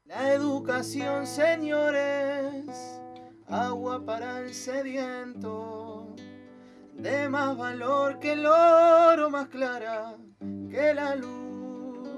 La educación, señores, agua para el sediento, de más valor que el oro, más clara que la luz.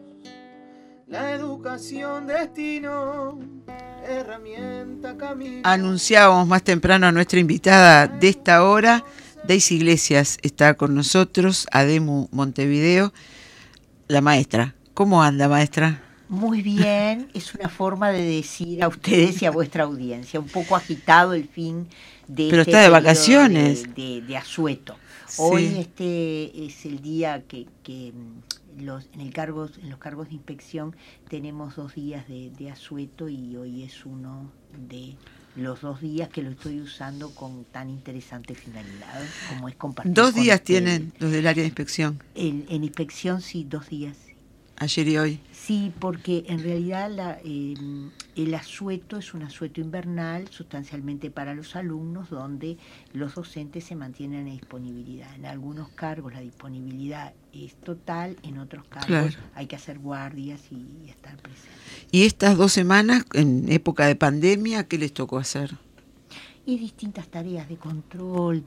La educación, destino, herramienta, camino. Anunciábamos más temprano a nuestra invitada de esta hora. Deisy Iglesias está con nosotros, ADEMU Montevideo, la maestra. ¿Cómo anda, maestra? Muy bien, es una forma de decir a ustedes y a vuestra audiencia, un poco agitado el fin de Pero este está de periodo vacaciones. de asueto. Sí. Hoy es el día que en los cargos de inspección tenemos 2 días de asueto, y hoy es uno de los 2 días que lo estoy usando con tan interesante finalidad como es compartir. 2 días con tienen los del área de inspección. En inspección sí, 2 días. Ayer y hoy. Sí, porque en realidad el asueto es un asueto invernal sustancialmente para los alumnos, donde los docentes se mantienen en disponibilidad. En algunos cargos la disponibilidad es total, en otros cargos hay que hacer guardias y estar presentes. ¿Y estas 2 semanas, en época de pandemia, qué les tocó hacer? Y distintas tareas de control,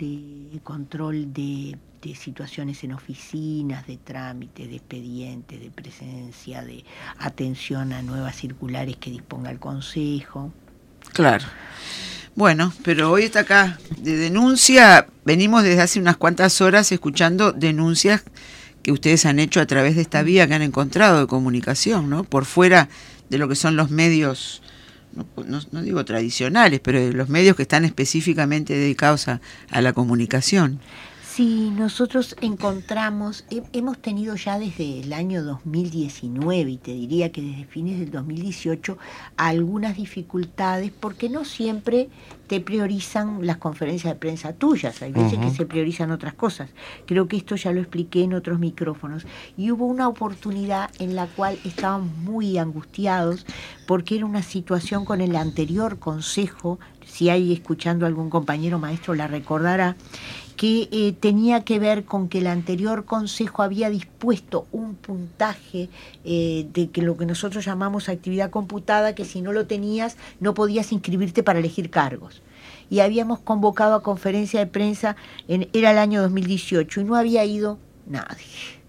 de situaciones en oficinas, de trámites, de expedientes, de presencia, de atención a nuevas circulares que disponga el Consejo. Claro. Bueno, pero hoy está acá de denuncia. Venimos desde hace unas cuantas horas escuchando denuncias que ustedes han hecho a través de esta vía que han encontrado de comunicación, ¿no? Por fuera de lo que son los medios, no digo tradicionales, pero de los medios que están específicamente dedicados a la comunicación. Sí, nosotros hemos tenido ya desde el año 2019, y te diría que desde fines del 2018, algunas dificultades, porque no siempre te priorizan las conferencias de prensa tuyas, hay veces que se priorizan otras cosas. Creo que esto ya lo expliqué en otros micrófonos, y hubo una oportunidad en la cual estábamos muy angustiados, porque era una situación con el anterior consejo, si hay escuchando algún compañero maestro la recordará, que tenía que ver con que el anterior consejo había dispuesto un puntaje de que lo que nosotros llamamos actividad computada, que si no lo tenías no podías inscribirte para elegir cargos. Y habíamos convocado a conferencia de prensa, era el año 2018, y no había ido nadie.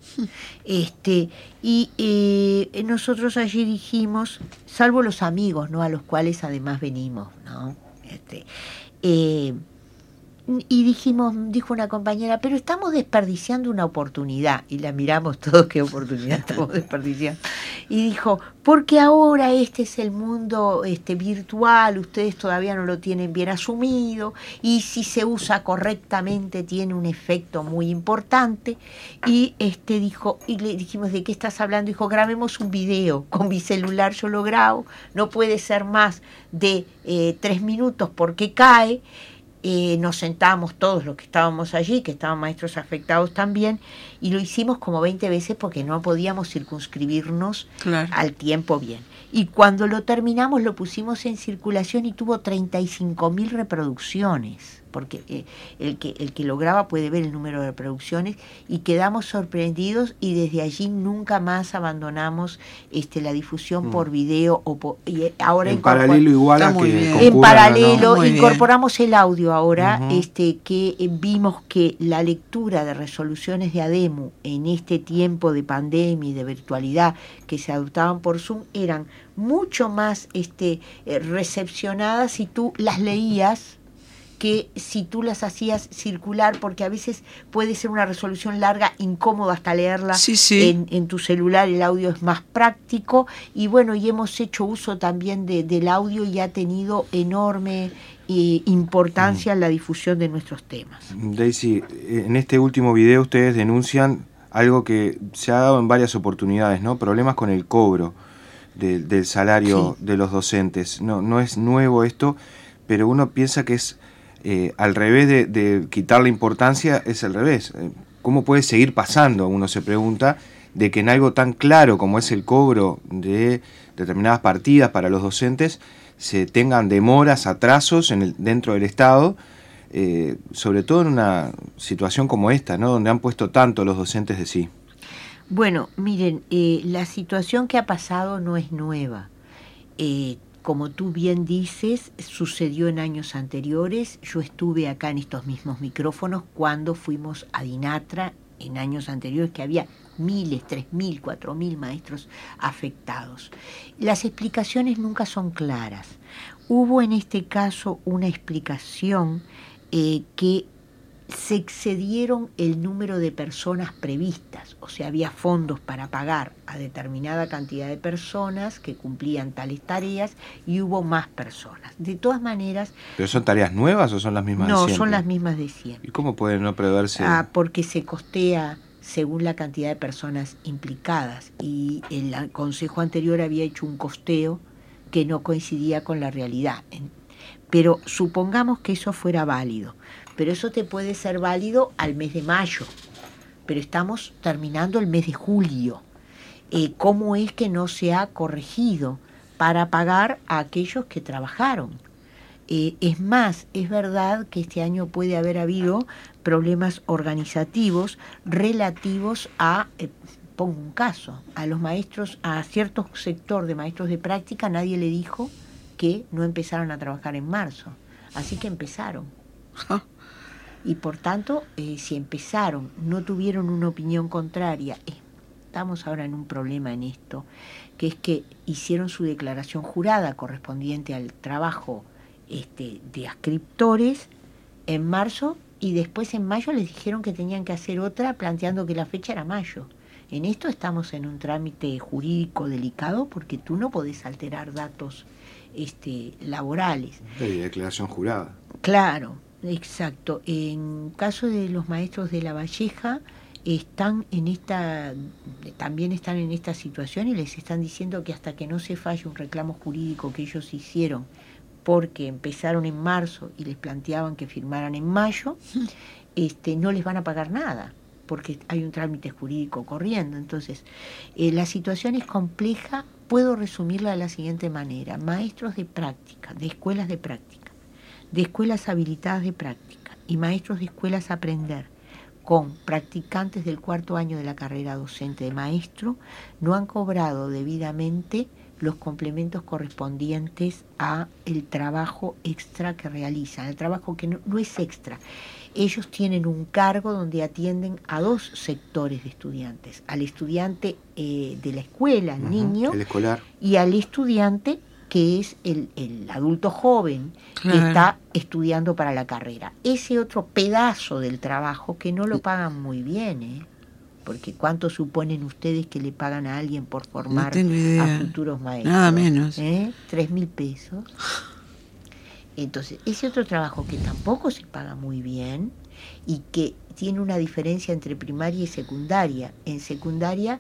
Nosotros allí dijimos, salvo los amigos, ¿no?, a los cuales además venimos, ¿no? Y dijo una compañera, pero estamos desperdiciando una oportunidad. Y la miramos todos, qué oportunidad estamos desperdiciando. Y dijo, porque ahora este es el mundo virtual, ustedes todavía no lo tienen bien asumido, y si se usa correctamente tiene un efecto muy importante. Y dijo, y le dijimos, ¿de qué estás hablando? Dijo, grabemos un video con mi celular, yo lo grabo, no puede ser más de 3 minutos porque cae. Nos sentamos todos los que estábamos allí, que estaban maestros afectados también, y lo hicimos como 20 veces porque no podíamos circunscribirnos al tiempo bien. Y cuando lo terminamos lo pusimos en circulación y tuvo 35.000 reproducciones, porque el que lo graba puede ver el número de reproducciones, y quedamos sorprendidos, y desde allí nunca más abandonamos la difusión por video y ahora en paralelo igual a que en paralelo, ¿no? Incorporamos el audio ahora, que vimos que la lectura de resoluciones de ADEMU en este tiempo de pandemia y de virtualidad que se adoptaban por Zoom eran mucho más recepcionadas si tú las leías que si tú las hacías circular, porque a veces puede ser una resolución larga, incómoda hasta leerla. Sí. En tu celular el audio es más práctico, y bueno, y hemos hecho uso también del audio, y ha tenido enorme importancia en la difusión de nuestros temas. Deisy, en este último video ustedes denuncian algo que se ha dado en varias oportunidades, ¿no? Problemas con el cobro del salario de los docentes. No es nuevo esto, pero uno piensa que es al revés de quitarle importancia, es al revés. ¿Cómo puede seguir pasando? Uno se pregunta, de que en algo tan claro como es el cobro de determinadas partidas para los docentes se tengan demoras, atrasos dentro del Estado, sobre todo en una situación como esta, ¿no?, donde han puesto tanto los docentes de sí. Bueno, miren, la situación que ha pasado no es nueva. como tú bien dices, sucedió en años anteriores. Yo estuve acá en estos mismos micrófonos cuando fuimos a Dinatra en años anteriores, que había miles, 3.000, 4.000 maestros afectados. Las explicaciones nunca son claras. Hubo en este caso una explicación que se excedieron el número de personas previstas, o sea, había fondos para pagar a determinada cantidad de personas que cumplían tales tareas y hubo más personas. De todas maneras... ¿Pero son tareas nuevas o son las mismas de siempre? No, son las mismas de siempre. ¿Y cómo puede no preverse? Porque se costea según la cantidad de personas implicadas y el consejo anterior había hecho un costeo que no coincidía con la realidad. Pero supongamos que eso fuera válido. Pero eso te puede ser válido al mes de mayo, pero estamos terminando el mes de julio. ¿Cómo es que no se ha corregido para pagar a aquellos que trabajaron? Es más, es verdad que este año puede haber habido problemas organizativos relativos a, pongo un caso, a los maestros, a cierto sector de maestros de práctica, nadie le dijo que no empezaron a trabajar en marzo, así que empezaron. Y por tanto, si empezaron, no tuvieron una opinión contraria, estamos ahora en un problema en esto, que es que hicieron su declaración jurada correspondiente al trabajo de ascriptores en marzo y después en mayo les dijeron que tenían que hacer otra planteando que la fecha era mayo. En esto estamos en un trámite jurídico delicado porque tú no podés alterar datos laborales. Y declaración jurada. Claro. Exacto. En caso de los maestros de La Valleja, también están en esta situación y les están diciendo que hasta que no se falle un reclamo jurídico que ellos hicieron porque empezaron en marzo y les planteaban que firmaran en mayo, no les van a pagar nada porque hay un trámite jurídico corriendo. Entonces, la situación es compleja. Puedo resumirla de la siguiente manera. Maestros de práctica, de escuelas de práctica, de escuelas habilitadas de práctica y maestros de escuelas a aprender con practicantes del 4º año de la carrera docente de maestro no han cobrado debidamente los complementos correspondientes a el trabajo extra que realizan, el trabajo que no es extra. Ellos tienen un cargo donde atienden a 2 sectores de estudiantes, al estudiante de la escuela, al niño, el escolar, y al estudiante que es el adulto joven, claro, que está estudiando para la carrera. Ese otro pedazo del trabajo que no lo pagan muy bien, porque ¿cuánto suponen ustedes que le pagan a alguien por formar a futuros maestros? Nada menos. 3.000 pesos. Entonces, ese otro trabajo que tampoco se paga muy bien y que tiene una diferencia entre primaria y secundaria. En secundaria,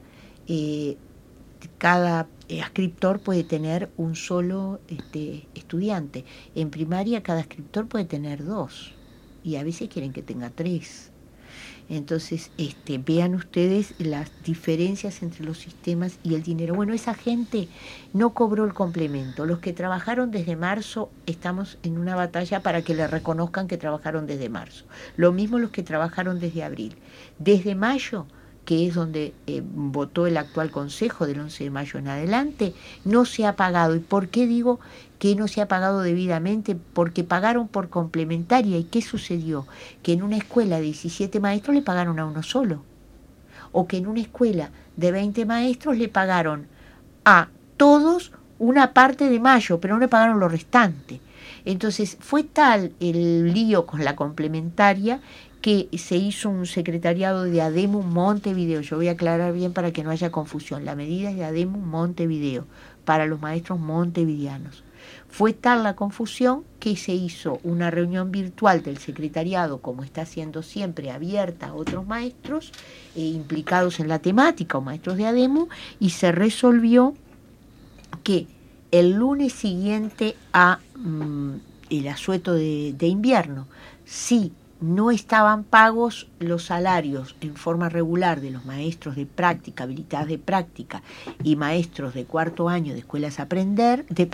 cada ascriptor puede tener un solo estudiante. En primaria cada ascriptor puede tener 2 y a veces quieren que tenga 3. Entonces, vean ustedes las diferencias entre los sistemas y el dinero. Bueno, esa gente no cobró el complemento. Los que trabajaron desde marzo, estamos en una batalla para que le reconozcan que trabajaron desde marzo. Lo mismo los que trabajaron desde abril. Desde mayo, que es donde votó el actual Consejo del 11 de mayo en adelante, no se ha pagado. ¿Y por qué digo que no se ha pagado debidamente? Porque pagaron por complementaria. ¿Y qué sucedió? Que en una escuela de 17 maestros le pagaron a uno solo. O que en una escuela de 20 maestros le pagaron a todos una parte de mayo, pero no le pagaron lo restante. Entonces fue tal el lío con la complementaria que se hizo un secretariado de ADEMU Montevideo. Yo voy a aclarar bien para que no haya confusión. La medida es de ADEMU Montevideo, para los maestros montevideanos. Fue tal la confusión que se hizo una reunión virtual del secretariado, como está haciendo siempre, abierta a otros maestros implicados en la temática o maestros de ADEMU, y se resolvió que el lunes siguiente a el asueto de invierno, sí, no estaban pagos los salarios en forma regular de los maestros de práctica, habilitadas de práctica y maestros de 4º año de escuelas a aprender, de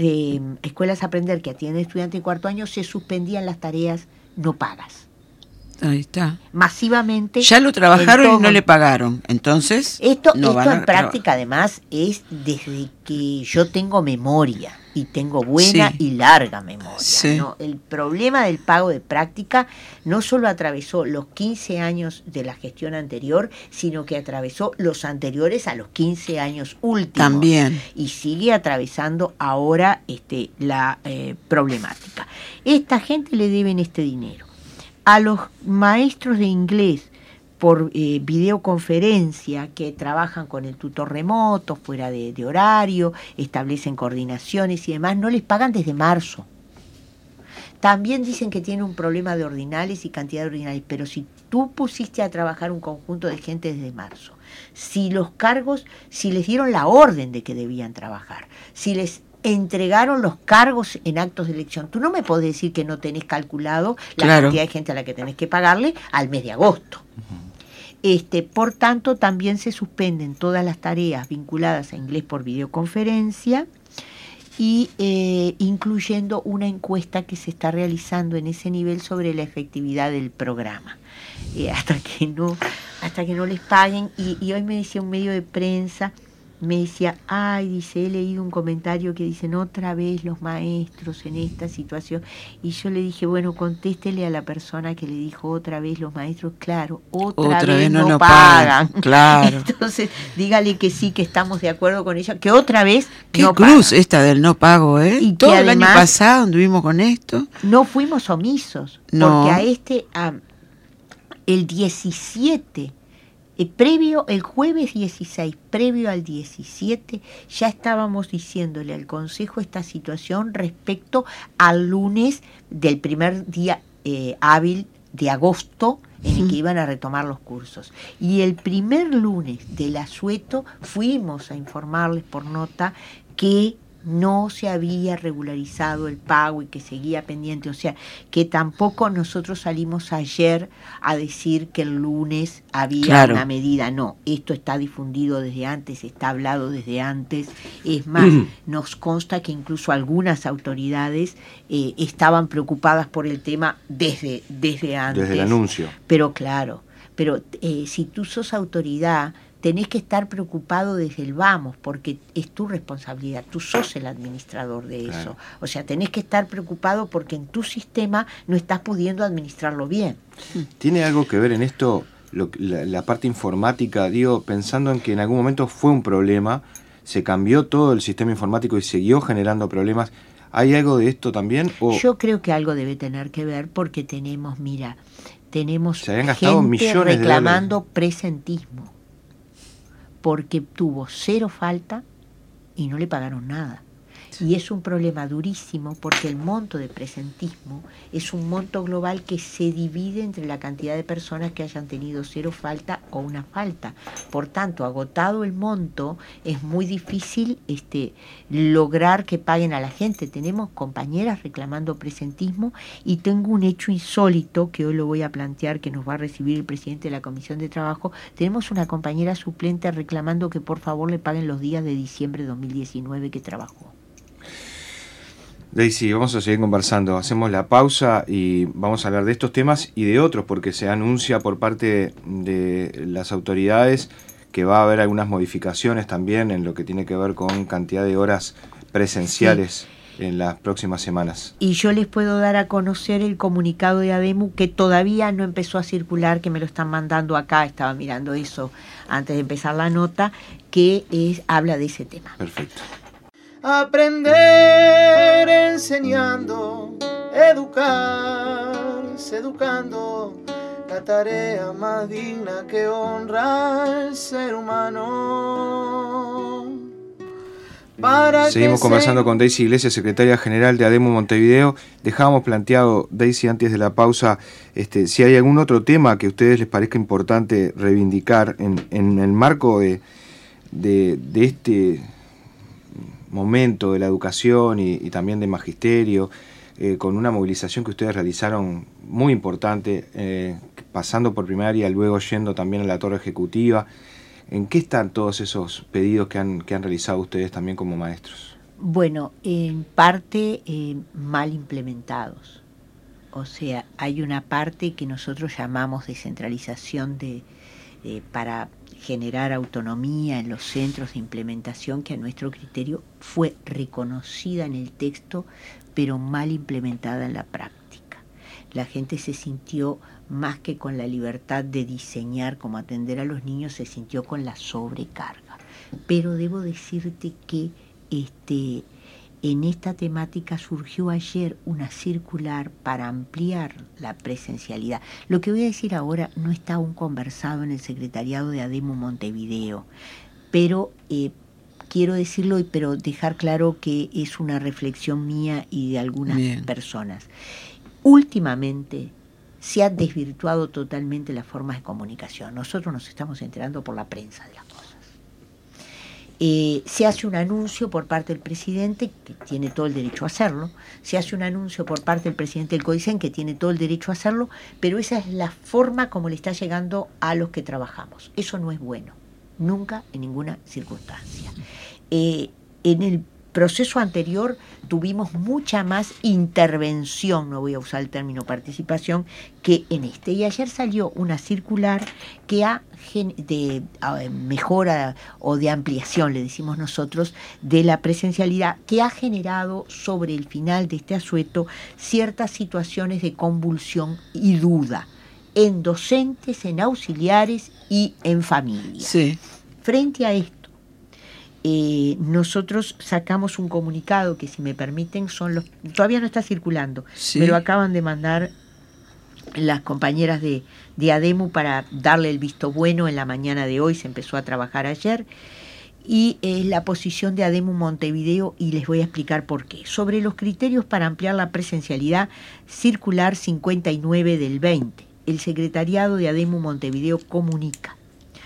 escuelas a aprender que atienden estudiantes de 4º año, se suspendían las tareas no pagas. Ahí está. Masivamente. Ya lo trabajaron en y no le pagaron. Entonces, Esto no van en a práctica además es desde que yo tengo memoria y tengo buena Sí. y larga memoria. Sí. ¿No? El problema del pago de práctica no solo atravesó los 15 años de la gestión anterior, sino que atravesó los anteriores a los 15 años últimos. También. Y sigue atravesando ahora la problemática. Esta gente le deben este dinero. A los maestros de inglés por videoconferencia que trabajan con el tutor remoto, fuera de horario, establecen coordinaciones y demás, no les pagan desde marzo. También dicen que tiene un problema de ordinales y cantidad de ordinales, pero si tú pusiste a trabajar un conjunto de gente desde marzo, si los cargos, si les dieron la orden de que debían trabajar, si les entregaron los cargos en actos de elección, tú no me podés decir que no tenés calculado la Claro. cantidad de gente a la que tenés que pagarle al mes de agosto. Por tanto, también se suspenden todas las tareas vinculadas a inglés por videoconferencia y incluyendo una encuesta que se está realizando en ese nivel sobre la efectividad del programa. Hasta que no les paguen. Y hoy me decía un medio de prensa, me decía, dice, he leído un comentario que dicen otra vez los maestros en esta situación. Y yo le dije, bueno, contéstele a la persona que le dijo otra vez los maestros, claro, otra vez no nos pagan. Claro. Entonces, dígale que sí, que estamos de acuerdo con ella, que otra vez Qué no cruz pagan. esta del no pago, ¿eh? Y que todo el año además- pasado anduvimos con esto. No fuimos omisos, No. porque el 17, el jueves 16, previo al 17, ya estábamos diciéndole al Consejo esta situación respecto al lunes del primer día hábil de agosto en el que iban a retomar los cursos. Y el primer lunes del asueto fuimos a informarles por nota que no se había regularizado el pago y que seguía pendiente, o sea, que tampoco nosotros salimos ayer a decir que el lunes había Claro. una medida, no, esto está difundido desde antes, está hablado desde antes, es más, nos consta que incluso algunas autoridades estaban preocupadas por el tema desde antes. Desde el anuncio. Pero claro, si tú sos autoridad, tenés que estar preocupado desde el vamos, porque es tu responsabilidad, tú sos el administrador de eso. Claro. O sea, tenés que estar preocupado porque en tu sistema no estás pudiendo administrarlo bien. ¿Tiene algo que ver en esto la parte informática? Digo, pensando en que en algún momento fue un problema, se cambió todo el sistema informático y siguió generando problemas. ¿Hay algo de esto también? ¿O Yo creo que algo debe tener que ver porque tenemos se habían gastado gente millones de reclamando dólares? presentismo, porque tuvo 0 falta y no le pagaron nada. Y es un problema durísimo porque el monto de presentismo es un monto global que se divide entre la cantidad de personas que hayan tenido 0 falta o una falta. Por tanto, agotado el monto, es muy difícil lograr que paguen a la gente. Tenemos compañeras reclamando presentismo y tengo un hecho insólito que hoy lo voy a plantear, que nos va a recibir el presidente de la Comisión de Trabajo. Tenemos una compañera suplente reclamando que por favor le paguen los días de diciembre de 2019 que trabajó. Daisy, vamos a seguir conversando. Hacemos la pausa y vamos a hablar de estos temas y de otros, porque se anuncia por parte de las autoridades que va a haber algunas modificaciones también en lo que tiene que ver con cantidad de horas presenciales en las próximas semanas. Y yo les puedo dar a conocer el comunicado de ADEMU que todavía no empezó a circular, que me lo están mandando acá, estaba mirando eso antes de empezar la nota, que habla de ese tema. Perfecto. Aprender enseñando, educarse educando, la tarea más digna que honra al ser humano. Seguimos conversando con Daisy Iglesias, secretaria general de ADEMU Montevideo. Dejábamos planteado, Daisy, antes de la pausa, si hay algún otro tema que a ustedes les parezca importante reivindicar en el marco de este momento de la educación y también de magisterio, con una movilización que ustedes realizaron muy importante, pasando por primaria, luego yendo también a la torre ejecutiva. ¿En qué están todos esos pedidos que han realizado ustedes también como maestros? Bueno, en parte mal implementados. O sea, hay una parte que nosotros llamamos descentralización para generar autonomía en los centros de implementación, que a nuestro criterio fue reconocida en el texto, pero mal implementada en la práctica. La gente se sintió más que con la libertad de diseñar cómo atender a los niños, se sintió con la sobrecarga. Pero debo decirte que en esta temática surgió ayer una circular para ampliar la presencialidad. Lo que voy a decir ahora no está aún conversado en el secretariado de ADEMU Montevideo, pero quiero decirlo, pero dejar claro que es una reflexión mía y de algunas personas. Últimamente se ha desvirtuado totalmente las formas de comunicación. Nosotros nos estamos enterando por la prensa de las cosas. Se hace un anuncio por parte del presidente, que tiene todo el derecho a hacerlo, se hace un anuncio por parte del presidente del CODICEN, que tiene todo el derecho a hacerlo, pero esa es la forma como le está llegando a los que trabajamos. Eso no es bueno, nunca, en ninguna circunstancia. En el proceso anterior tuvimos mucha más intervención, no voy a usar el término participación, que en este. Y ayer salió una circular que de mejora o de ampliación, le decimos nosotros, de la presencialidad, que ha generado sobre el final de este asueto ciertas situaciones de convulsión y duda en docentes, en auxiliares y en familias. Sí. Frente a esto, nosotros sacamos un comunicado que, si me permiten, todavía no está circulando, sí, me lo acaban de mandar las compañeras de ADEMU para darle el visto bueno en la mañana de hoy, se empezó a trabajar ayer, y es la posición de ADEMU Montevideo, y les voy a explicar por qué. Sobre los criterios para ampliar la presencialidad, circular 59 del 20, el secretariado de ADEMU Montevideo comunica: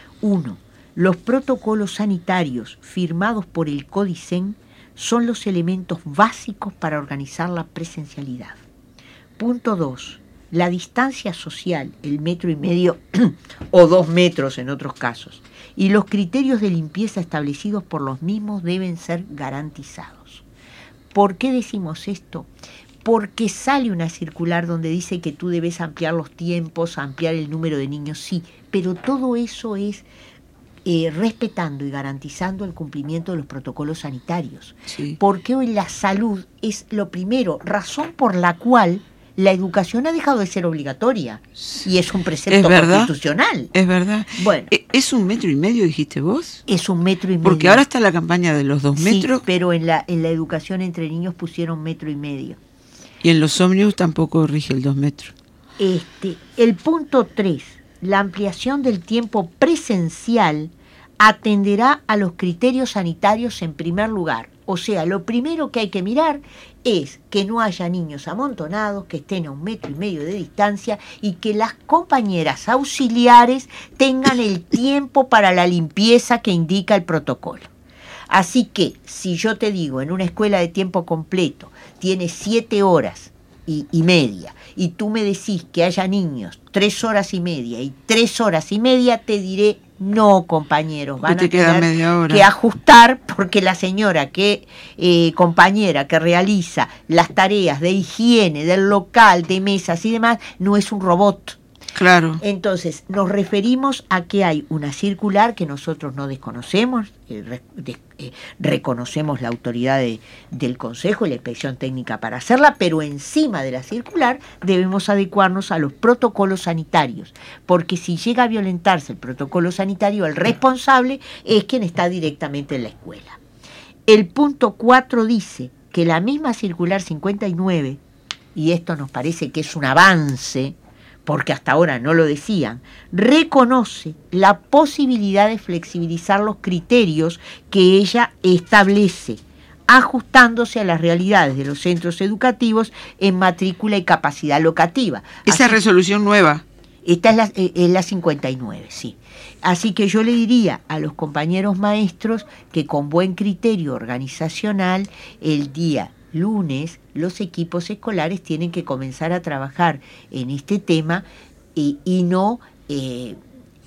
1. Los protocolos sanitarios firmados por el CODICEN son los elementos básicos para organizar la presencialidad. Punto 2. La distancia social, el 1,5 metros o 2 metros en otros casos, y los criterios de limpieza establecidos por los mismos deben ser garantizados. ¿Por qué decimos esto? Porque sale una circular donde dice que tú debes ampliar los tiempos, ampliar el número de niños, sí, pero todo eso es respetando y garantizando el cumplimiento de los protocolos sanitarios. Sí. Porque hoy la salud es lo primero, razón por la cual la educación ha dejado de ser obligatoria, y es un precepto constitucional. Es verdad. Bueno, ¿es 1,5 metros, dijiste vos? Es 1,5 metros. Porque ahora está la campaña de los 2 metros. Sí, pero en la educación entre niños pusieron 1,5 metros. Y en los ómnibus tampoco rige el 2 metros. El punto 3, la ampliación del tiempo presencial atenderá a los criterios sanitarios en primer lugar. O sea, lo primero que hay que mirar es que no haya niños amontonados, que estén a 1,5 metros de distancia, y que las compañeras auxiliares tengan el tiempo para la limpieza que indica el protocolo. Así que, si yo te digo, en una escuela de tiempo completo tiene 7 horas y media, y tú me decís que haya niños 3 horas y media y 3 horas y media, te diré: no, compañeros, van a tener que ajustar, porque la señora compañera que realiza las tareas de higiene del local, de mesas y demás, no es un robot. Claro. Entonces, nos referimos a que hay una circular que nosotros no desconocemos, reconocemos la autoridad del Consejo y la Inspección Técnica para hacerla, pero encima de la circular debemos adecuarnos a los protocolos sanitarios, porque si llega a violentarse el protocolo sanitario, el responsable es quien está directamente en la escuela. El punto 4 dice que la misma circular 59, y esto nos parece que es un avance, porque hasta ahora no lo decían, reconoce la posibilidad de flexibilizar los criterios que ella establece, ajustándose a las realidades de los centros educativos en matrícula y capacidad locativa. Esa resolución nueva. Esta es la 59, sí. Así que yo le diría a los compañeros maestros que, con buen criterio organizacional, el día lunes los equipos escolares tienen que comenzar a trabajar en este tema y no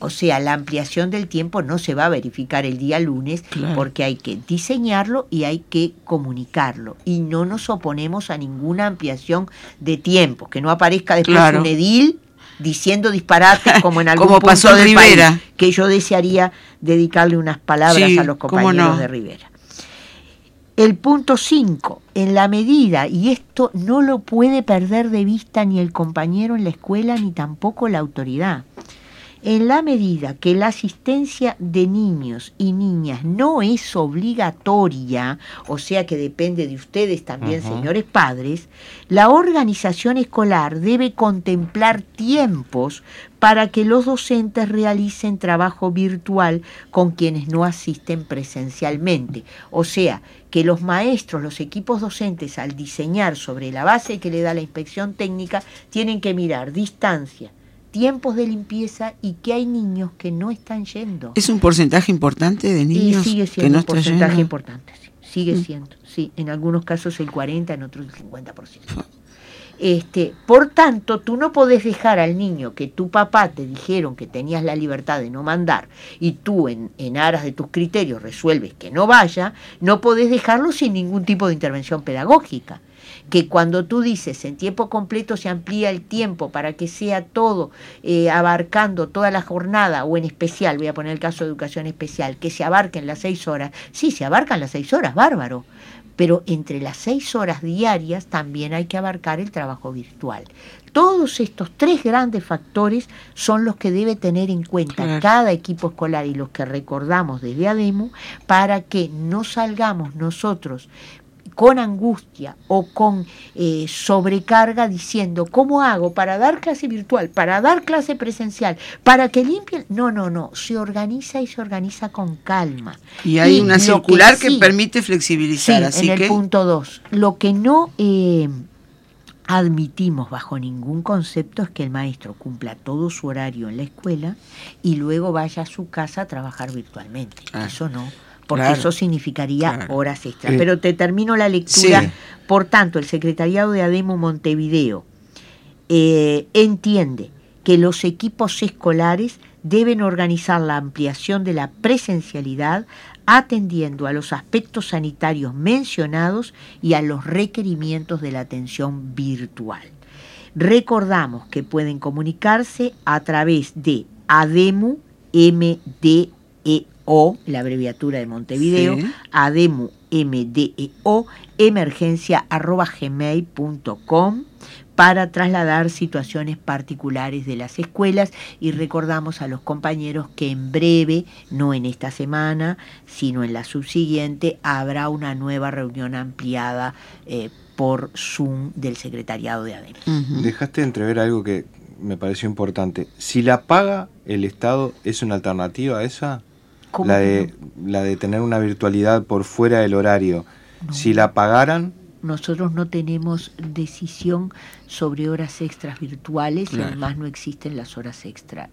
O sea, la ampliación del tiempo no se va a verificar el día lunes, Claro. porque hay que diseñarlo y hay que comunicarlo. Y no nos oponemos a ninguna ampliación de tiempo, que no aparezca después Claro. un edil diciendo disparates como en algún Como punto pasó en del Rivera. país, que yo desearía dedicarle unas palabras Sí, a los cómo compañeros no. de Rivera. El punto 5, en la medida, y esto no lo puede perder de vista ni el compañero en la escuela ni tampoco la autoridad, en la medida que la asistencia de niños y niñas no es obligatoria, o sea que depende de ustedes también, señores padres, la organización escolar debe contemplar tiempos para que los docentes realicen trabajo virtual con quienes no asisten presencialmente. O sea, que los maestros, los equipos docentes, al diseñar sobre la base que le da la inspección técnica, tienen que mirar distancia, tiempos de limpieza y que hay niños que no están yendo. ¿Es un porcentaje importante de niños Y sigue que siendo no un están porcentaje yendo? importante, sí, sigue siendo, sí, en algunos casos el 40, en otros el 50%. Por tanto, tú no podés dejar al niño que tu papá te dijeron que tenías la libertad de no mandar y tú en aras de tus criterios resuelves que no vaya, no podés dejarlo sin ningún tipo de intervención pedagógica. Que cuando tú dices en tiempo completo se amplía el tiempo para que sea todo abarcando toda la jornada, o en especial, voy a poner el caso de educación especial, que se abarquen las 6 horas, sí, se abarcan las 6 horas, bárbaro, pero entre las 6 horas diarias también hay que abarcar el trabajo virtual. Todos estos 3 grandes factores son los que debe tener en cuenta Claro. cada equipo escolar y los que recordamos desde ADEMU, para que no salgamos nosotros con angustia o con sobrecarga diciendo, ¿cómo hago para dar clase virtual, para dar clase presencial, para que limpien? No, se organiza y se organiza con calma. Y hay una lo circular que sí, permite flexibilizar, sí, así en que el punto 2. Lo que no admitimos bajo ningún concepto es que el maestro cumpla todo su horario en la escuela y luego vaya a su casa a trabajar virtualmente. Ah, Eso no, porque claro, eso significaría claro. horas extras. Pero te termino la lectura. Sí. Por tanto, el Secretariado de ADEMU Montevideo entiende que los equipos escolares deben organizar la ampliación de la presencialidad atendiendo a los aspectos sanitarios mencionados y a los requerimientos de la atención virtual. Recordamos que pueden comunicarse a través de ADEMU, MDEO, la abreviatura de Montevideo, Sí. ADEMU, MDEO, emergencia@gmail.com, para trasladar situaciones particulares de las escuelas, y recordamos a los compañeros que en breve, no en esta semana, sino en la subsiguiente, habrá una nueva reunión ampliada por Zoom del Secretariado de ADEMU. Ujú. Dejaste entrever algo que me pareció importante. Si la paga el Estado, ¿es una alternativa a esa? ¿Cómo La que de tener una virtualidad por fuera del horario. No. Si la pagaran, Nosotros no tenemos decisión sobre horas extras virtuales, y Claro. además no existen las horas extra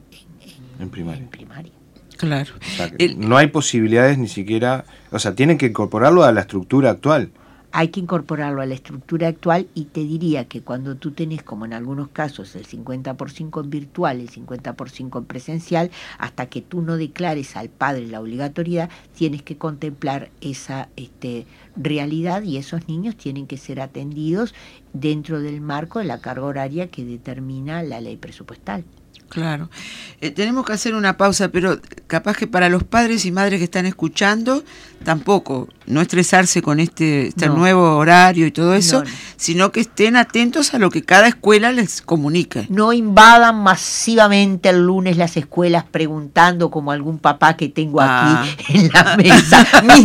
En primaria. en primaria. Claro. o sea, que no hay posibilidades ni siquiera, o sea, tienen que incorporarlo a la estructura actual. Hay que incorporarlo a la estructura actual, y te diría que cuando tú tenés, como en algunos casos, el 50% en virtual, el 50% en presencial, hasta que tú no declares al padre la obligatoriedad, tienes que contemplar esa realidad, y esos niños tienen que ser atendidos dentro del marco de la carga horaria que determina la ley presupuestal. Claro. Tenemos que hacer una pausa, pero capaz que para los padres y madres que están escuchando, tampoco no estresarse con este No. nuevo horario y todo eso, No. sino que estén atentos a lo que cada escuela les comunique. No invadan masivamente el lunes las escuelas preguntando, como algún papá que tengo aquí en la mesa,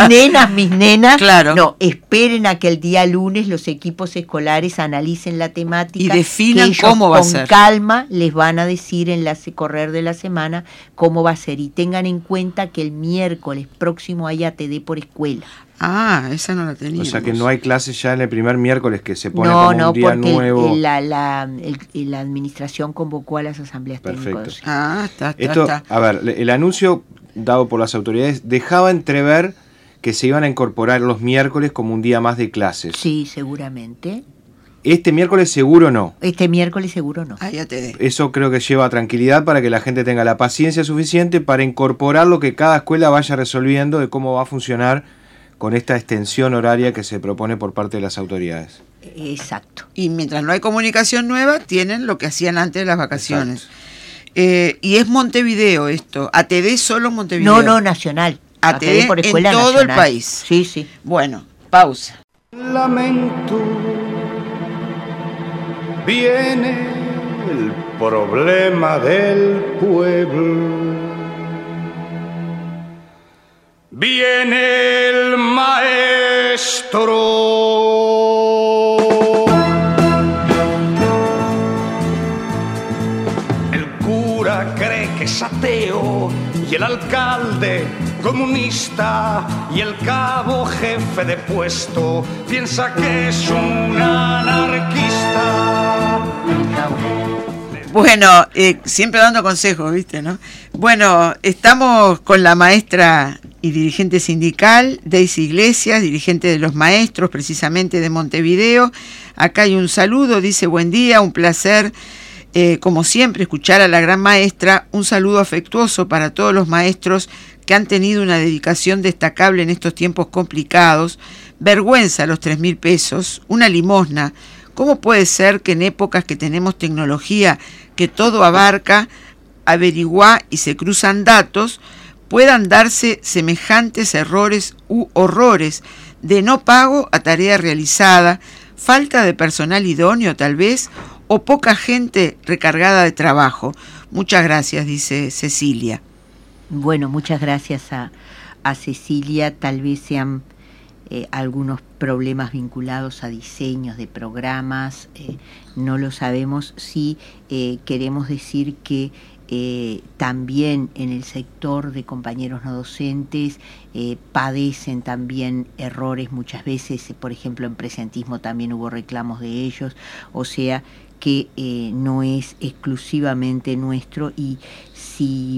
mis nenas. Claro. No, esperen a que el día lunes los equipos escolares analicen la temática Y definan que ellos cómo va a con ser. calma les van a decir en la correr de la semana cómo va a ser, y tengan en cuenta que el miércoles próximo hay ATD por escuela. Ah, esa no la O teníamos. sea que no hay clases ya en el primer miércoles, que se pone No, como un día porque nuevo. la administración convocó a las asambleas Perfecto. técnicas. Ah, está. Esto, a ver, el anuncio dado por las autoridades dejaba entrever que se iban a incorporar los miércoles como un día más de clases. Sí, seguramente. Este miércoles seguro no. Este miércoles seguro no. Ya te de. Eso creo que lleva tranquilidad para que la gente tenga la paciencia suficiente para incorporar lo que cada escuela vaya resolviendo de cómo va a funcionar con esta extensión horaria que se propone por parte de las autoridades. Exacto. Y mientras no hay comunicación nueva, tienen lo que hacían antes de las vacaciones. Y es Montevideo esto. ATD solo Montevideo. No, nacional. ATD por en escuela todo nacional. el país. Sí, sí. Bueno, pausa. Lamento, viene el problema del pueblo. Viene el maestro. El cura cree que es ateo y el alcalde comunista y el cabo jefe de puesto piensa que es un anarquista. Bueno, siempre dando consejos, ¿viste, no? Bueno, estamos con la maestra y dirigente sindical, Daisy Iglesias, dirigente de los maestros, precisamente de Montevideo. Acá hay un saludo, dice: buen día, un placer, como siempre, escuchar a la gran maestra. Un saludo afectuoso para todos los maestros que han tenido una dedicación destacable en estos tiempos complicados. Vergüenza los 3.000 pesos, una limosna. ¿Cómo puede ser que en épocas que tenemos tecnología que todo abarca, averigua y se cruzan datos, puedan darse semejantes errores u horrores de no pago a tarea realizada, falta de personal idóneo tal vez, o poca gente recargada de trabajo? Muchas gracias, dice Cecilia. Bueno, muchas gracias a Cecilia. Tal vez sean algunos problemas vinculados a diseños de programas, no lo sabemos. Sí, queremos decir que también en el sector de compañeros no docentes padecen también errores muchas veces. Por ejemplo, en presentismo también hubo reclamos de ellos, o sea que no es exclusivamente nuestro. Y si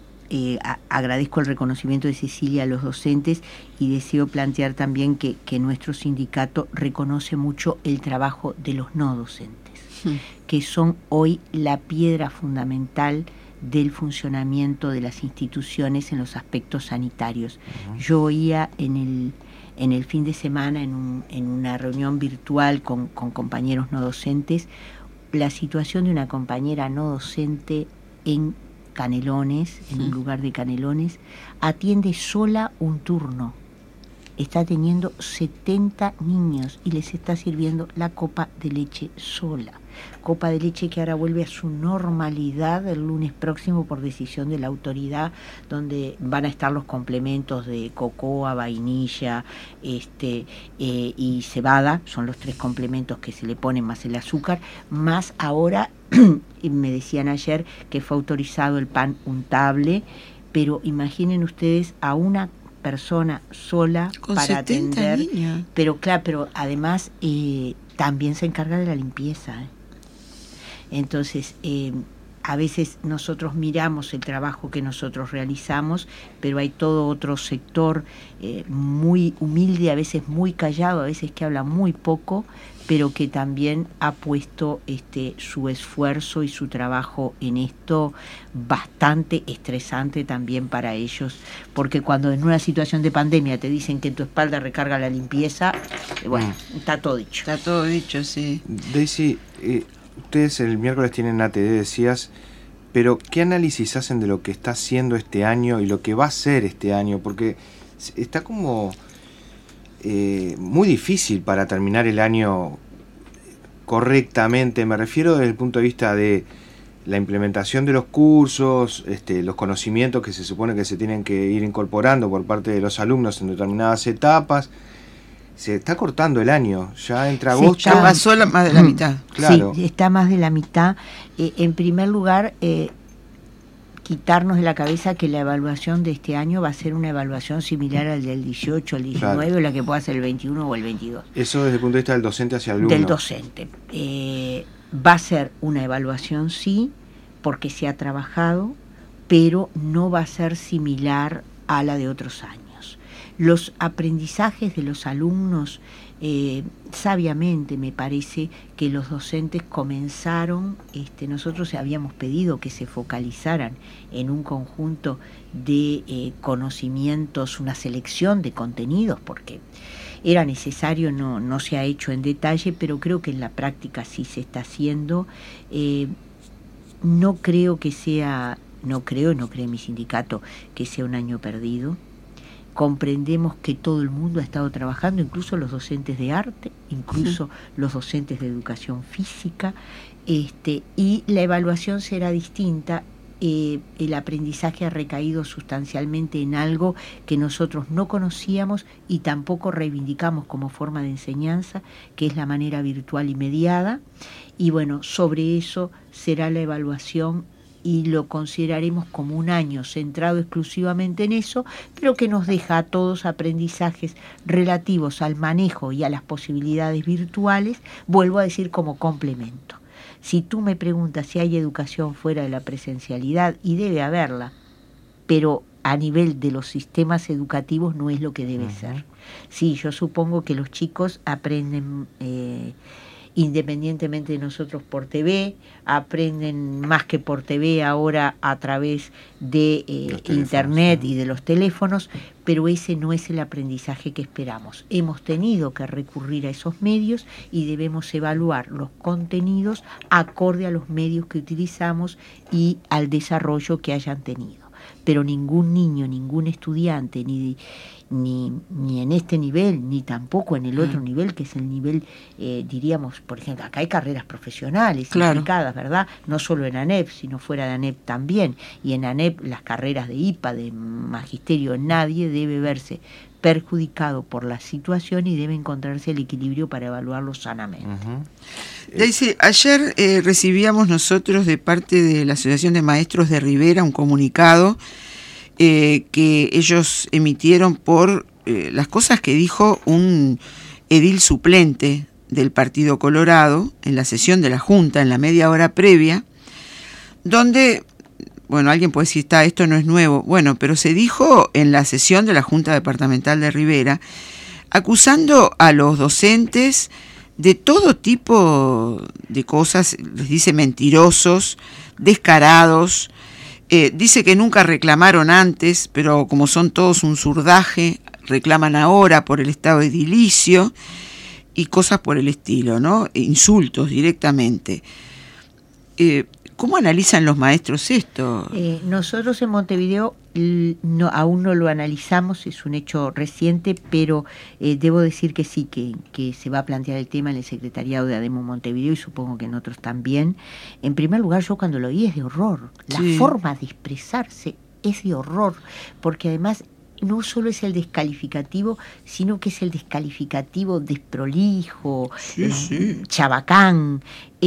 agradezco el reconocimiento de Cecilia a los docentes y deseo plantear también que nuestro sindicato reconoce mucho el trabajo de los no docentes, que son hoy la piedra fundamental del funcionamiento de las instituciones en los aspectos sanitarios. Yo oía en el fin de semana, en una reunión virtual con compañeros no docentes, la situación de una compañera no docente en Canelones, en un lugar de Canelones, atiende sola un turno. Está teniendo 70 niños y les está sirviendo la copa de leche sola. Copa de leche que ahora vuelve a su normalidad el lunes próximo por decisión de la autoridad, donde van a estar los complementos de cocoa, vainilla y cebada. Son los 3 complementos que se le ponen más el azúcar, más ahora me decían ayer que fue autorizado el pan untable, pero imaginen ustedes a una persona sola con para 70 atender, niños. pero claro, pero además también se encarga de la limpieza. Entonces, a veces nosotros miramos el trabajo que nosotros realizamos, pero hay todo otro sector muy humilde, a veces muy callado, a veces que habla muy poco, pero que también ha puesto su esfuerzo y su trabajo en esto, bastante estresante también para ellos, porque cuando en una situación de pandemia te dicen que en tu espalda recarga la limpieza, bueno, está todo dicho. Está todo dicho, sí. Daisy, ustedes el miércoles tienen ATD, decías, pero ¿qué análisis hacen de lo que está haciendo este año y lo que va a ser este año? Porque está como muy difícil para terminar el año correctamente. Me refiero desde el punto de vista de la implementación de los cursos, los conocimientos que se supone que se tienen que ir incorporando por parte de los alumnos en determinadas etapas. Se está cortando el año, ya entre agosto. Ya pasó más de la mitad. Claro. Sí, está más de la mitad. En primer lugar, quitarnos de la cabeza que la evaluación de este año va a ser una evaluación similar al del 18, el 19, claro, o la que pueda ser el 21 o el 22. Eso desde el punto de vista del docente hacia el alumno. Del docente. Va a ser una evaluación, sí, porque se ha trabajado, pero no va a ser similar a la de otros años. Los aprendizajes de los alumnos, sabiamente me parece que los docentes comenzaron, nosotros habíamos pedido que se focalizaran en un conjunto de conocimientos, una selección de contenidos, porque era necesario, no se ha hecho en detalle, pero creo que en la práctica sí se está haciendo. No creo que sea, no cree mi sindicato que sea un año perdido. Comprendemos que todo el mundo ha estado trabajando, incluso los docentes de arte, incluso los docentes de educación física, y la evaluación será distinta. El aprendizaje ha recaído sustancialmente en algo que nosotros no conocíamos y tampoco reivindicamos como forma de enseñanza, que es la manera virtual y mediada, y bueno, sobre eso será la evaluación y lo consideraremos como un año centrado exclusivamente en eso, pero que nos deja a todos aprendizajes relativos al manejo y a las posibilidades virtuales, vuelvo a decir, como complemento. Si tú me preguntas si hay educación fuera de la presencialidad, y debe haberla, pero a nivel de los sistemas educativos no es lo que debe ser. Sí, yo supongo que los chicos aprenden independientemente de nosotros por TV, aprenden más que por TV ahora a través de Internet y de los teléfonos, pero ese no es el aprendizaje que esperamos. Hemos tenido que recurrir a esos medios y debemos evaluar los contenidos acorde a los medios que utilizamos y al desarrollo que hayan tenido. Pero ningún niño, ningún estudiante, ni en este nivel, ni tampoco en el otro nivel, que es el nivel, diríamos, por ejemplo, acá hay carreras profesionales implicadas, ¿verdad? No solo en ANEP, sino fuera de ANEP también. Y en ANEP las carreras de IPA, de magisterio, nadie debe verse perjudicado por la situación y debe encontrarse el equilibrio para evaluarlo sanamente. Daisy, ayer recibíamos nosotros de parte de la Asociación de Maestros de Rivera un comunicado que ellos emitieron por las cosas que dijo un edil suplente del Partido Colorado en la sesión de la Junta, en la media hora previa, donde, bueno, alguien puede decir, esto no es nuevo, bueno, pero se dijo en la sesión de la Junta Departamental de Rivera, acusando a los docentes de todo tipo de cosas, les dice mentirosos, descarados, dice que nunca reclamaron antes, pero como son todos un zurdaje, reclaman ahora por el estado edilicio y cosas por el estilo, ¿no? Insultos directamente. ¿Cómo analizan los maestros esto? Nosotros en Montevideo aún no lo analizamos, es un hecho reciente, pero debo decir que sí, que se va a plantear el tema en el secretariado de ADEMO Montevideo y supongo que en otros también. En primer lugar, yo cuando lo oí es de horror. La forma de expresarse es de horror, porque además no solo es el descalificativo, sino que es el descalificativo desprolijo, chabacán,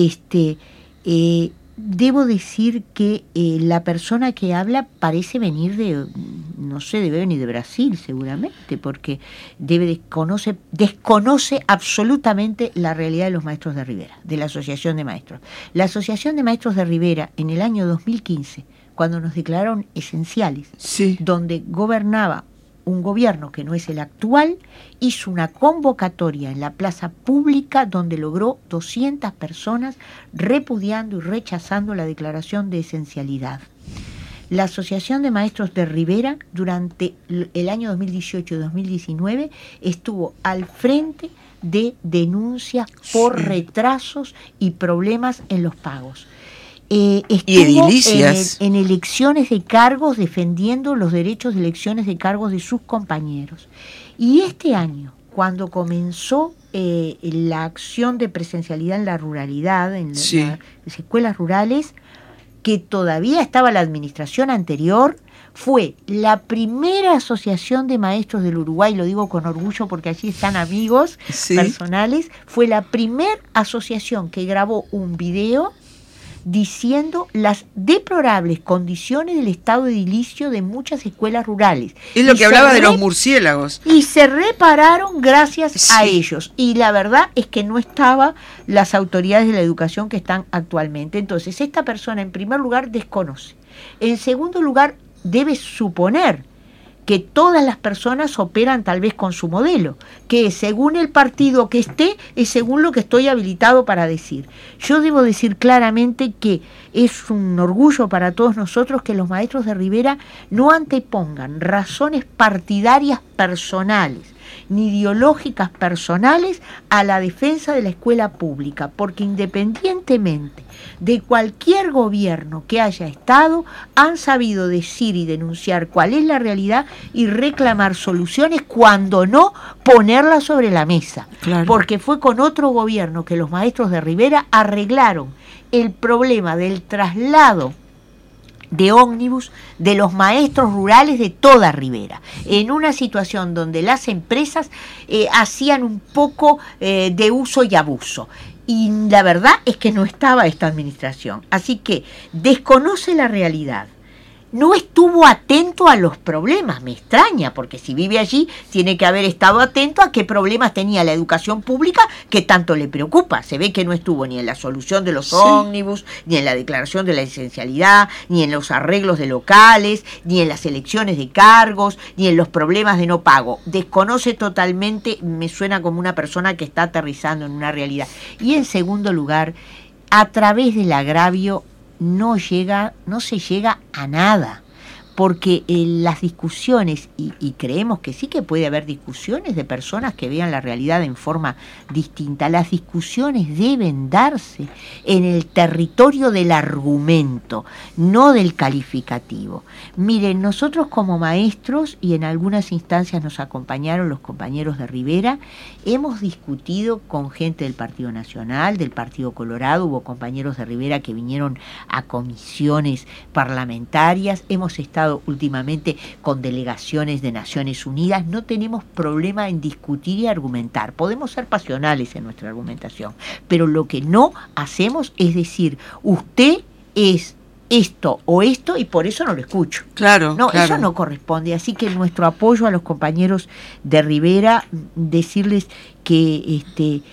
debo decir que la persona que habla parece venir debe venir de Brasil seguramente, porque desconoce absolutamente la realidad de los maestros de Rivera, de la Asociación de Maestros. La Asociación de Maestros de Rivera en el año 2015, cuando nos declararon esenciales, donde gobernaba un gobierno que no es el actual, hizo una convocatoria en la plaza pública donde logró 200 personas repudiando y rechazando la declaración de esencialidad. La Asociación de Maestros de Rivera durante el año 2018 y 2019 estuvo al frente de denuncias por retrasos y problemas en los pagos. Estuvo en elecciones de cargos defendiendo los derechos de elecciones de cargos de sus compañeros. Y este año, cuando comenzó la acción de presencialidad en la ruralidad, en las escuelas rurales, que todavía estaba la administración anterior, fue la primera asociación de maestros del Uruguay, lo digo con orgullo porque allí están amigos personales, fue la primera asociación que grabó un video diciendo las deplorables condiciones del estado edilicio de muchas escuelas rurales. Es lo que hablaba de los murciélagos. Y se repararon gracias a ellos. Y la verdad es que no estaban las autoridades de la educación que están actualmente. Entonces, esta persona, en primer lugar, desconoce. En segundo lugar, debe suponer que todas las personas operan tal vez con su modelo, que según el partido que esté, es según lo que estoy habilitado para decir. Yo debo decir claramente que es un orgullo para todos nosotros que los maestros de Rivera no antepongan razones partidarias personales ni ideológicas personales a la defensa de la escuela pública, porque independientemente de cualquier gobierno que haya estado, han sabido decir y denunciar cuál es la realidad y reclamar soluciones, cuando no ponerlas sobre la mesa. Claro. Porque fue con otro gobierno que los maestros de Rivera arreglaron el problema del traslado de ómnibus de los maestros rurales de toda Rivera, en una situación donde las empresas hacían un poco de uso y abuso. Y la verdad es que no estaba esta administración. Así que desconoce la realidad. No estuvo atento a los problemas, me extraña, porque si vive allí tiene que haber estado atento a qué problemas tenía la educación pública que tanto le preocupa. Se ve que no estuvo ni en la solución de los ómnibus, ni en la declaración de la esencialidad, ni en los arreglos de locales, ni en las elecciones de cargos, ni en los problemas de no pago. Desconoce totalmente, me suena como una persona que está aterrizando en una realidad. Y en segundo lugar, a través del agravio no se llega a nada, porque las discusiones, y creemos que sí que puede haber discusiones de personas que vean la realidad en forma distinta, las discusiones deben darse en el territorio del argumento, no del calificativo. Miren, nosotros como maestros, y en algunas instancias nos acompañaron los compañeros de Rivera, hemos discutido con gente del Partido Nacional, del Partido Colorado, hubo compañeros de Rivera que vinieron a comisiones parlamentarias, hemos estado últimamente con delegaciones de Naciones Unidas. No tenemos problema en discutir y argumentar, podemos ser pasionales en nuestra argumentación, pero lo que no hacemos es decir, usted es esto o esto y por eso no lo escucho. Claro, no, claro. Eso no corresponde. Así que nuestro apoyo a los compañeros de Rivera, decirles que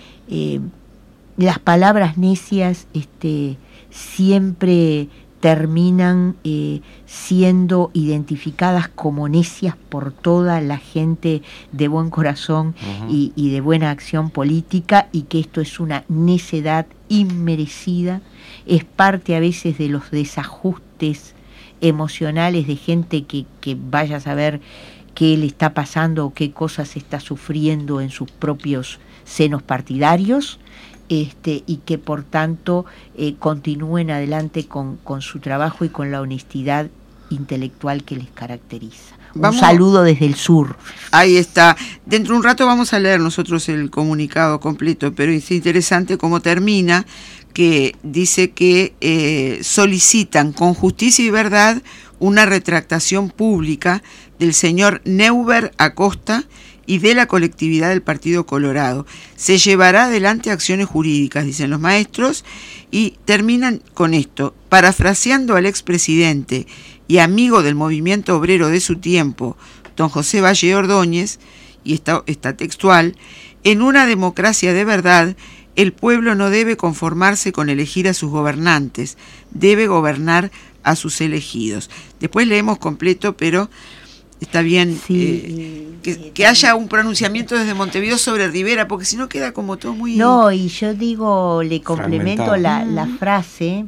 las palabras necias siempre terminan siendo identificadas como necias por toda la gente de buen corazón y de buena acción política, y que esto es una necedad inmerecida, es parte a veces de los desajustes emocionales de gente que vaya a saber qué le está pasando o qué cosas está sufriendo en sus propios senos partidarios. Y que por tanto continúen adelante con su trabajo y con la honestidad intelectual que les caracteriza. Un saludo desde el sur. Ahí está. Dentro de un rato vamos a leer nosotros el comunicado completo, pero es interesante cómo termina, que dice que solicitan con justicia y verdad una retractación pública del señor Neuber Acosta y de la colectividad del Partido Colorado. Se llevará adelante acciones jurídicas, dicen los maestros, y terminan con esto: parafraseando al expresidente y amigo del movimiento obrero de su tiempo, don José Valle Ordóñez, y está textual, en una democracia de verdad, el pueblo no debe conformarse con elegir a sus gobernantes, debe gobernar a sus elegidos. Después leemos completo, pero está bien que haya un pronunciamiento desde Montevideo sobre Rivera, porque si no queda como todo muy... No, y yo digo, le complemento la frase,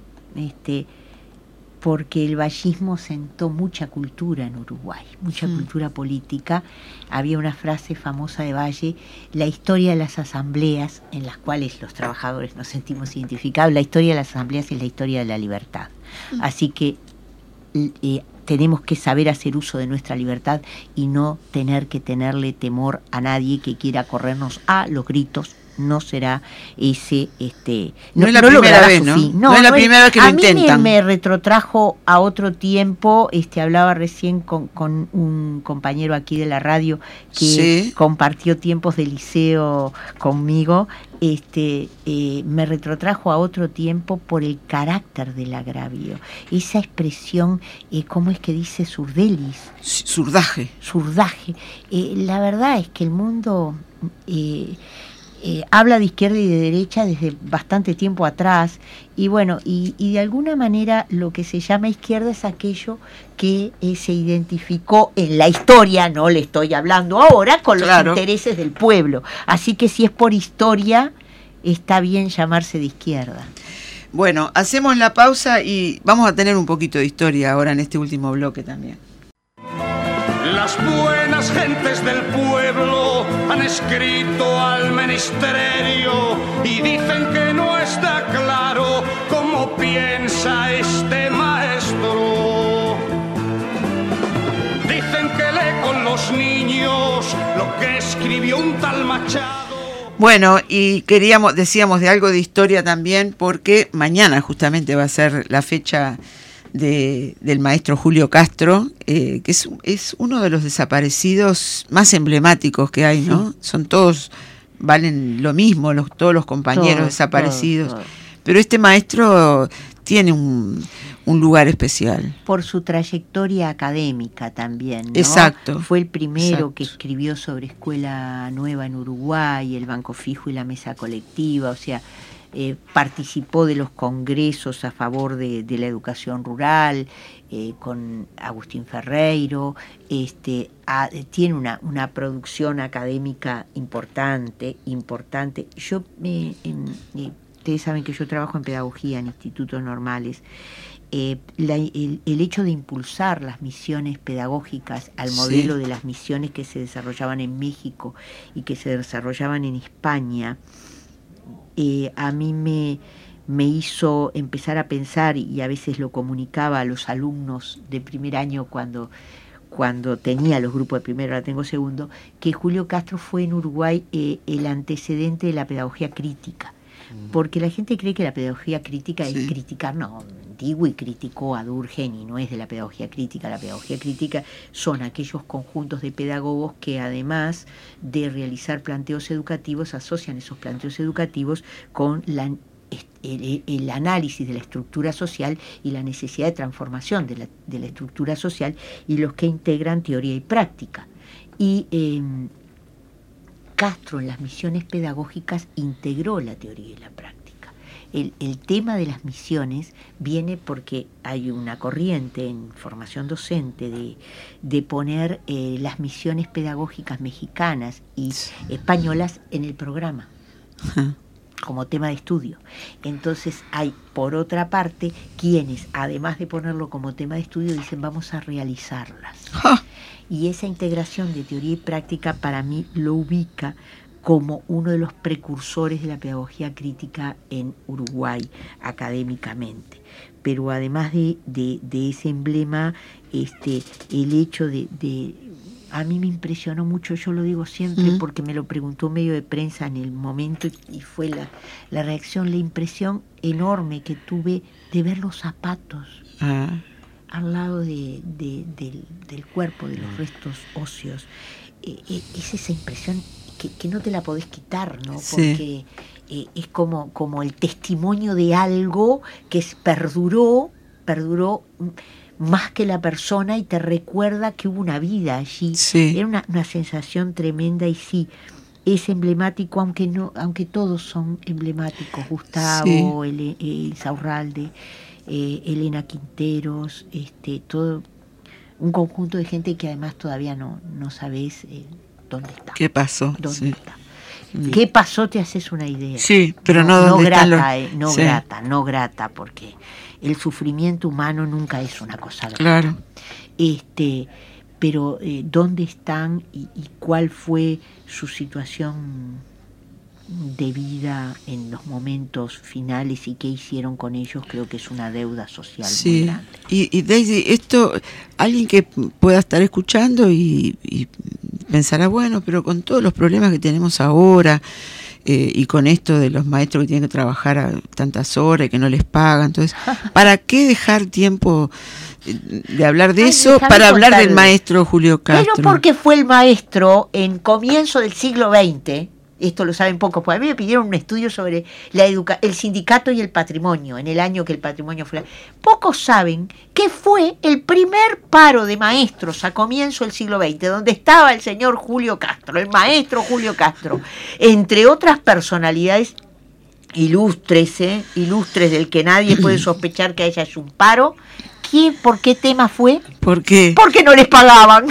porque el vallismo sentó mucha cultura en Uruguay, mucha cultura política. Había una frase famosa de Valle: la historia de las asambleas, en las cuales los trabajadores nos sentimos identificados, la historia de las asambleas es la historia de la libertad. Así que tenemos que saber hacer uso de nuestra libertad y no tener que tenerle temor a nadie que quiera corrernos a los gritos. No será ese... no es la primera vez, ¿no? No es la primera vez que lo intentan. A mí me retrotrajo a otro tiempo. Hablaba recién con un compañero aquí de la radio que compartió tiempos de liceo conmigo. Me retrotrajo a otro tiempo por el carácter del agravio. Esa expresión, ¿cómo es que dice Surdelis? Surdaje. La verdad es que el mundo... habla de izquierda y de derecha desde bastante tiempo atrás, y bueno, y de alguna manera lo que se llama izquierda es aquello que se identificó en la historia, no le estoy hablando ahora, con los intereses del pueblo. Así que si es por historia, está bien llamarse de izquierda. Bueno, hacemos la pausa y vamos a tener un poquito de historia ahora en este último bloque también. Las buenas gentes del pueblo han escrito al ministerio y dicen que no está claro cómo piensa este maestro. Dicen que lee con los niños lo que escribió un tal Machado. Bueno, y decíamos de algo de historia también, porque mañana justamente va a ser la fecha del maestro Julio Castro, que es uno de los desaparecidos más emblemáticos que hay, ¿no? Son todos, valen lo mismo, todos los compañeros desaparecidos, pero este maestro tiene un lugar especial. Por su trayectoria académica también, ¿no? Exacto. Fue el primero que escribió sobre Escuela Nueva en Uruguay, el Banco Fijo y la Mesa Colectiva, o sea, participó de los congresos a favor de la educación rural con Agustín Ferreiro, tiene una producción académica importante. Yo ustedes saben que yo trabajo en pedagogía en institutos normales. El hecho de impulsar las misiones pedagógicas al modelo de las misiones que se desarrollaban en México y que se desarrollaban en España, a mí me hizo empezar a pensar, y a veces lo comunicaba a los alumnos de primer año cuando tenía los grupos de primero, ahora tengo segundo, que Julio Castro fue en Uruguay el antecedente de la pedagogía crítica. Porque la gente cree que la pedagogía crítica es criticar, no, Dewey criticó a Durkheim y no es de la pedagogía crítica. La pedagogía crítica son aquellos conjuntos de pedagogos que además de realizar planteos educativos, asocian esos planteos educativos con el análisis de la estructura social y la necesidad de transformación de la estructura social, y los que integran teoría y práctica. Y Castro en las misiones pedagógicas integró la teoría y la práctica. El tema de las misiones viene porque hay una corriente en formación docente de poner las misiones pedagógicas mexicanas y españolas en el programa como tema de estudio. Entonces hay, por otra parte, quienes, además de ponerlo como tema de estudio, dicen vamos a realizarlas. Y esa integración de teoría y práctica para mí lo ubica como uno de los precursores de la pedagogía crítica en Uruguay académicamente. Pero además de ese emblema, el hecho de a mí me impresionó mucho, yo lo digo siempre porque me lo preguntó un medio de prensa en el momento y fue la reacción, la impresión enorme que tuve de ver los zapatos al lado del cuerpo, de los restos óseos. Es esa impresión que no te la podés quitar, ¿no? Porque es como el testimonio de algo que perduró más que la persona y te recuerda que hubo una vida allí. Era una sensación tremenda, y es emblemático, aunque todos son emblemáticos. Gustavo, Insaurralde, Elena Quinteros, todo un conjunto de gente que además todavía no sabés dónde está. ¿Qué pasó? ¿Dónde está? ¿Qué pasó? Te haces una idea. Sí, pero no grata, no grata, porque el sufrimiento humano nunca es una cosa grata. Claro. Pero dónde están y cuál fue su situación de vida en los momentos finales y qué hicieron con ellos, creo que es una deuda social muy grande. Y Daisy, esto, alguien que pueda estar escuchando y pensará, bueno, pero con todos los problemas que tenemos ahora, y con esto de los maestros que tienen que trabajar a tantas horas y que no les pagan, entonces, ¿para qué dejar tiempo de hablar de eso para hablar del maestro Julio Castro? Pero porque fue el maestro en comienzo del siglo XX, esto lo saben pocos, porque a mí me pidieron un estudio sobre el sindicato y el patrimonio, en el año que el patrimonio fue... Pocos saben que fue el primer paro de maestros a comienzo del siglo XX, donde estaba el señor Julio Castro, el maestro Julio Castro, entre otras personalidades ilustres del que nadie puede sospechar que haya hecho un paro. ¿Por qué tema fue? ¿Por qué? Porque no les pagaban.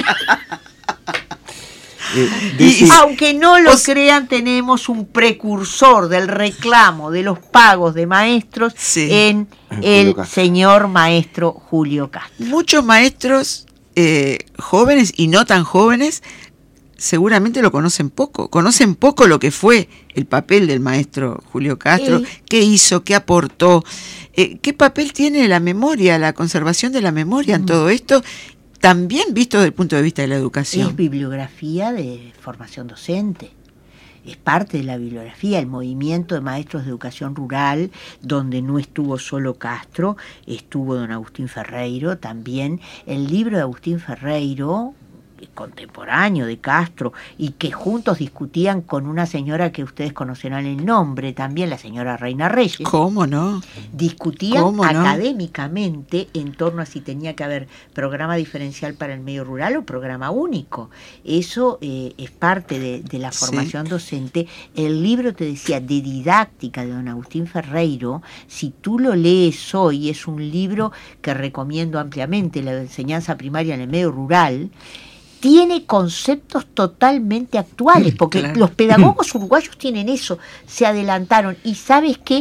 Aunque no lo crean, tenemos un precursor del reclamo de los pagos de maestros en el señor maestro Julio Castro. Muchos maestros jóvenes y no tan jóvenes seguramente lo conocen poco lo que fue el papel del maestro Julio Castro, qué hizo, qué aportó, qué papel tiene la memoria, la conservación de la memoria en todo esto, también visto desde el punto de vista de la educación. Es bibliografía de formación docente, es parte de la bibliografía, el movimiento de maestros de educación rural, donde no estuvo solo Castro, estuvo don Agustín Ferreiro, también el libro de Agustín Ferreiro, contemporáneo de Castro, y que juntos discutían con una señora que ustedes conocerán el nombre también, la señora Reina Reyes. ¿Cómo no? Discutían académicamente en torno a si tenía que haber programa diferencial para el medio rural o programa único. Eso es parte de la formación docente. El libro, te decía, de didáctica de don Agustín Ferreiro, si tú lo lees hoy, es un libro que recomiendo ampliamente, la enseñanza primaria en el medio rural. Tiene conceptos totalmente actuales, porque los pedagogos uruguayos tienen eso, se adelantaron. Y sabes que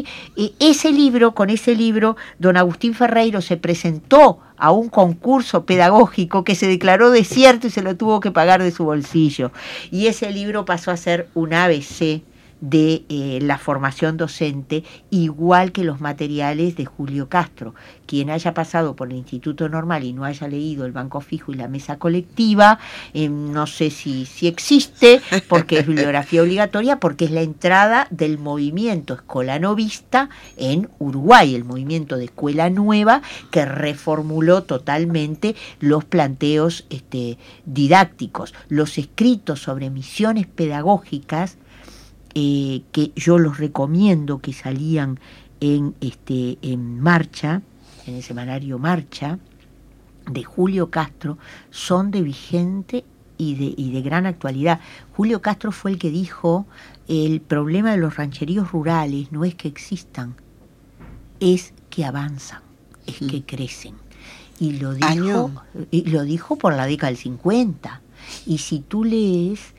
con ese libro, don Agustín Ferreiro se presentó a un concurso pedagógico que se declaró desierto y se lo tuvo que pagar de su bolsillo. Y ese libro pasó a ser un ABC de la formación docente, igual que los materiales de Julio Castro. Quien haya pasado por el Instituto Normal y no haya leído el Banco Fijo y la Mesa Colectiva, no sé si existe, porque es bibliografía obligatoria, porque es la entrada del movimiento escolanovista en Uruguay, el movimiento de escuela nueva que reformuló totalmente los planteos didácticos, los escritos sobre misiones pedagógicas, que yo los recomiendo, que salían en Marcha, en el semanario Marcha, de Julio Castro, son de vigente y de gran actualidad. Julio Castro fue el que dijo: el problema de los rancheríos rurales no es que existan, es que avanzan, es que crecen. Y lo dijo por la década del 50. Y si tú lees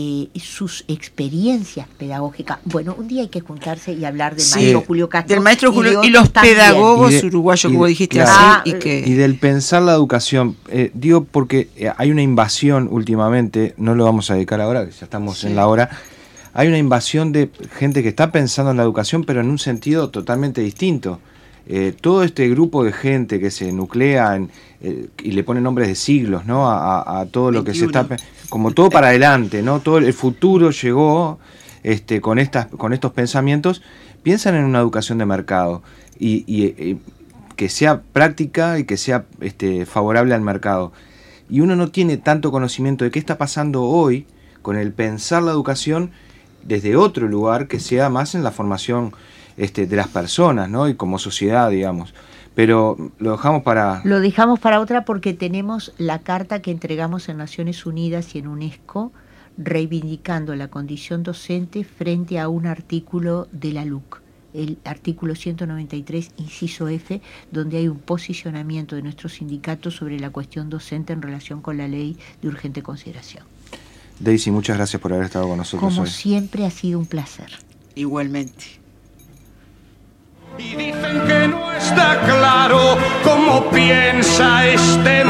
sus experiencias pedagógicas. Bueno, un día hay que juntarse y hablar del maestro Julio Castro. Del maestro Julio y los pedagogos uruguayos, como dijiste así. Y del pensar la educación. Digo porque hay una invasión últimamente, no lo vamos a dedicar ahora, que ya estamos en la hora. Hay una invasión de gente que está pensando en la educación, pero en un sentido totalmente distinto. Todo este grupo de gente que se nuclea y le pone nombres de siglos, ¿no? A todo lo 21. Que se está, como todo para adelante, ¿no? Todo el futuro llegó con estos pensamientos. Piensan en una educación de mercado y que sea práctica y que sea favorable al mercado. Y uno no tiene tanto conocimiento de qué está pasando hoy con el pensar la educación desde otro lugar que sea más en la formación de las personas, ¿no? Y como sociedad, digamos. Pero lo dejamos para otra, porque tenemos la carta que entregamos en Naciones Unidas y en UNESCO reivindicando la condición docente frente a un artículo de la LUC, el artículo 193, inciso F, donde hay un posicionamiento de nuestro sindicato sobre la cuestión docente en relación con la ley de urgente consideración. Daisy, muchas gracias por haber estado con nosotros Como hoy. siempre, ha sido un placer. Igualmente. Y dicen que no está claro cómo piensa este